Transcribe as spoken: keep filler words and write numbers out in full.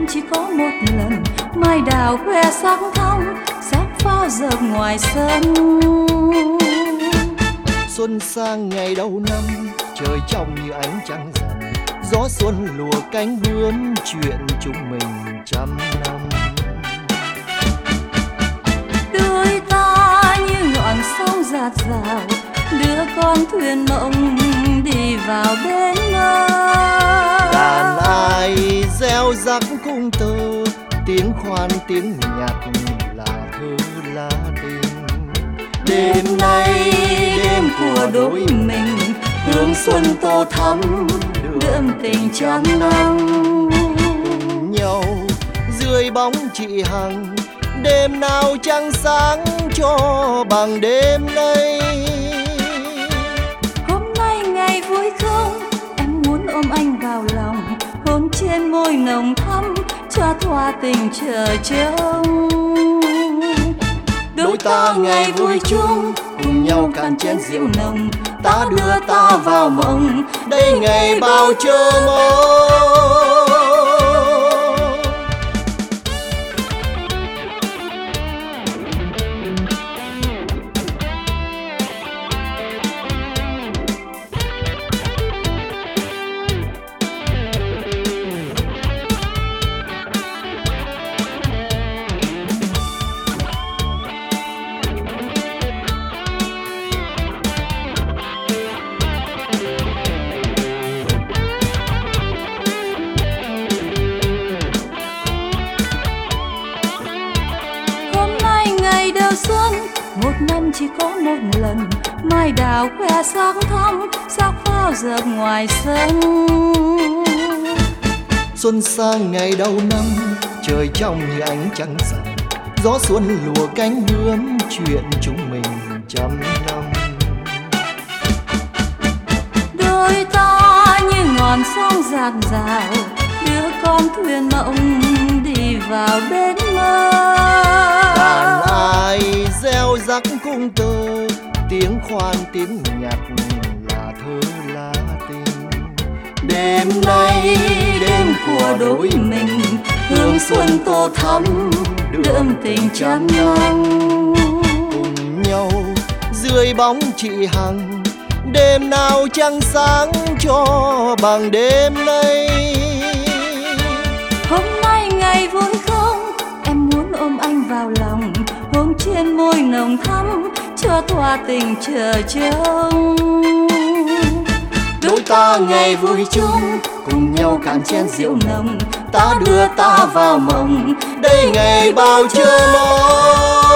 chỉ có một lần, mai đào khoe sắc thắm, sắc pháo dợp ngoài sân. Xuân sang ngày đầu năm, trời trong như ánh trăng rằm, gió xuân lùa cánh bướm, chuyện chúng mình trăm năm. Đôi ta như ngọn sông dạt dào, đưa con thuyền mộng đi vào bến ơi. Đàn ai reo rắc cung tơ, tiếng khoan tiếng nhạc là thơ lá tình. Đêm nay đêm của đôi mình, hương xuân tô thắm, đượm tình trăm năm. Cùng nhau dưới bóng chị Hằng, đêm nào trăng sáng cho bằng đêm nay. Hôm nay ngày vui không, em muốn ôm anh vào lòng, hôn trên môi nồng thắm, cho thoa tình chờ trông. Đôi ta ngày vui chung, cùng nhau cạn chén rượu nồng, ta đưa ta vào mộng, đây ngày bao chờ mong. Xuân một năm chỉ có một lần, mai đào khoe sắc thắm, sắc pháo dợp ngoài sân. Xuân sang ngày đầu năm, trời trong như ánh trăng rằm, gió xuân lùa cánh bướm, chuyện chúng mình trăm năm. Đôi ta như ngọn sông dạt dào, đưa con thuyền mộng đi vào bến mơ. Đàn ai reo rắc cung tơ, tiếng khoan tiếng nhạc là thơ lá tình. Đêm nay đêm của đôi mình, hương xuân tô thắm, đượm tình trăm năm. Cùng nhau dưới bóng chị Hằng, đêm nào trăng sáng cho bằng đêm nay. Hôm nay ngày vui không, em muốn ôm anh vào lòng, hôn trên môi nồng thắm, cho thoa tình chờ trông. Đôi ta ngày vui chung, cùng nhau cạn chén rượu nồng, ta đưa ta vào mộng, đây ngày bao chờ mong.